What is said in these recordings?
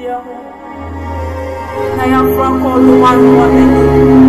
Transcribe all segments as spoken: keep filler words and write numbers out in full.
I am from all one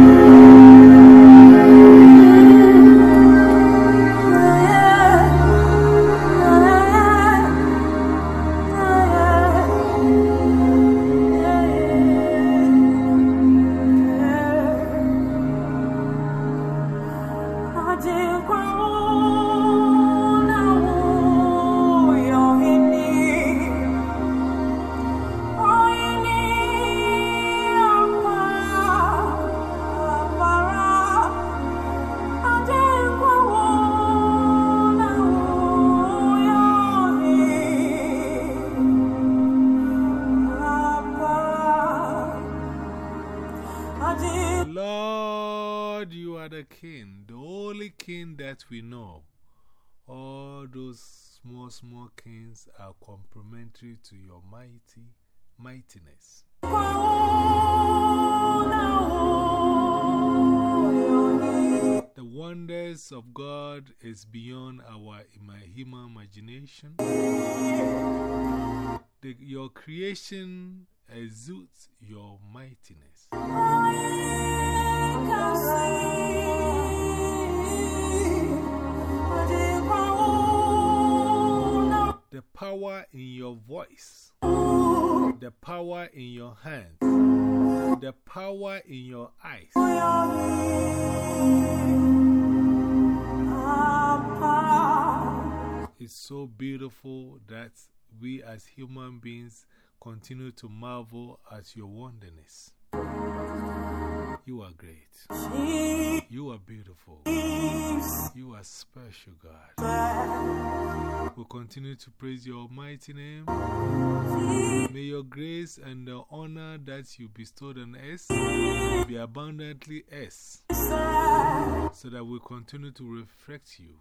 Lord, you are the King, the only King that we know. All those small, small kings are complementary to your mighty mightiness. The wonders of God is beyond our human imagination. The, your creation exudes your mightiness. The power in your voice, the power in your hands, the power in your eyes. It's so beautiful that we as human beings continue to marvel at your wonderness. You are great. You are beautiful. You are special, God. We'll continue to praise your almighty name. May your grace and the honor that you bestowed on us be abundantly us, so that we continue to reflect you.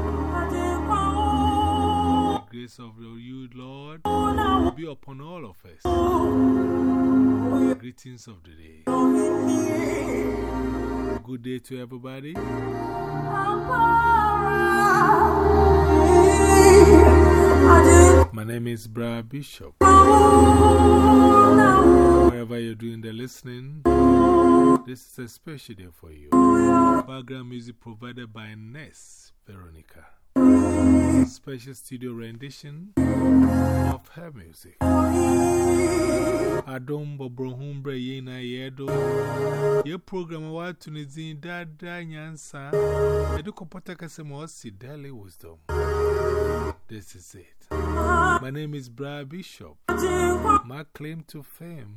The grace of you, Lord, be upon all of us. Greetings of the day. Good day to everybody. My name is Bra Bishop. Wherever you're doing the listening, this is a special day for you. Background music provided by Ness Veronica. Special studio rendition of her music. Adom Bobrohumbre Yena Yedo. Your program wa Tunizin Dada Nyansa. Eduko Potakasemo si Daily Wisdom. This is it. My name is Bra Bishop. My claim to fame.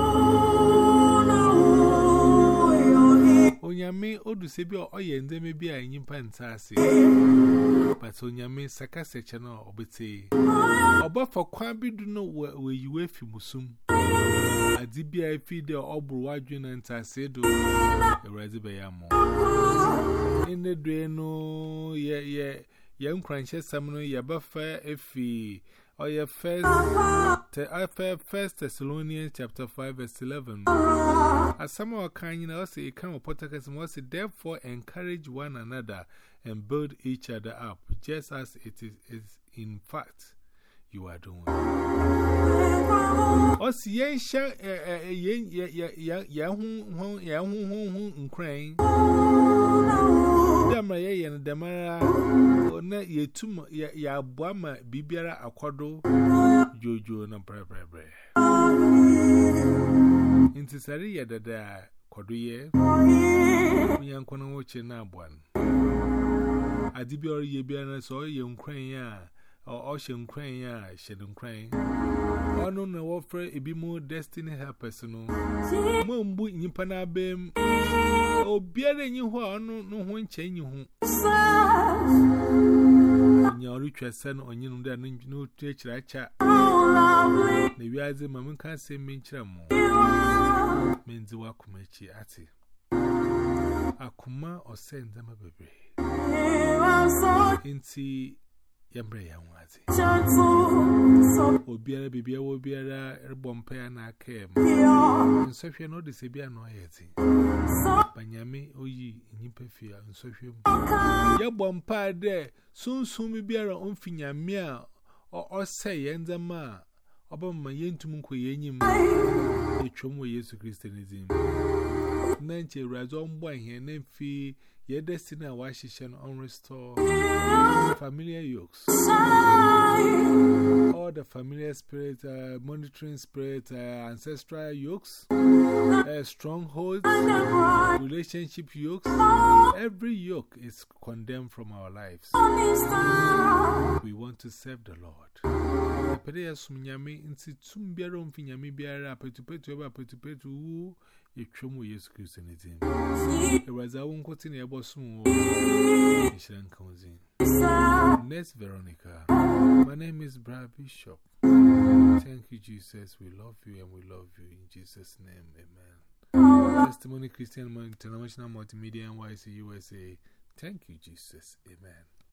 Onyame Odusebi or Oyende may be a Yimpantasi. But Onyame Sakase channel obete. Oba for Kwabi do know where you were Musum. A D B I feed the Obru Wadrin and Tasedo. A Razibayamo. In the Dreno, yeah, yeah. Young Cranches Samuel Yabafa Efi or your first First Thessalonians chapter five verse eleven. As some of our kind, you know, say, come of Potacas must therefore encourage one another and build each other up, just as it is, is in fact you are doing. Os yen sha yen yahun yahun crying. Damra yen damara na yetum ya boama bibiara akwado jojo na brebre. Intisari ya dada kwadoye nyankona woche na abwan. Adibiori ye biara so ye nkran ya o she nkran ya she nkran. Ono na wofre ebimu destiny helpers no. Mo mbu nyipa na abem obiara nyi ho ono no ho nche nyi ho. Nyori twesen onyinu da no twechiracha. Na wiaze mamun kan se menchira mo. Menzi wakumachi ati. Akuma osenza mabebre. Inti yambre yanwazi. Obiara bibia obiara erbompa na akem. Nsofie no de sebia no ayeti. Banyame oyi nyipefia nsofie mu. Ya bompa de sunsun biara onfinyame a o se yenzama Obama Yentum Quayim, a chum with Yesu Christianism. Nancy Razon Boy here, name fee, your destiny, Washington on restore familiar yokes. All the familiar spirit, uh, monitoring spirit, uh, ancestral yokes, uh, strongholds, relationship yokes. Every yoke is condemned from our lives. We want to serve the Lord. The prayer Sunyami into Tumbiarum Finyami Biara, Petupetu, Petupetu, a chum with Yesu Christianism. There was a one quoting a bosom. Next, Veronica. My name is Brad Bishop. Thank you, Jesus. We love you and we love you in Jesus' name. Amen. Testimony Christian International Multimedia N Y C U S A. Thank you, Jesus. Amen.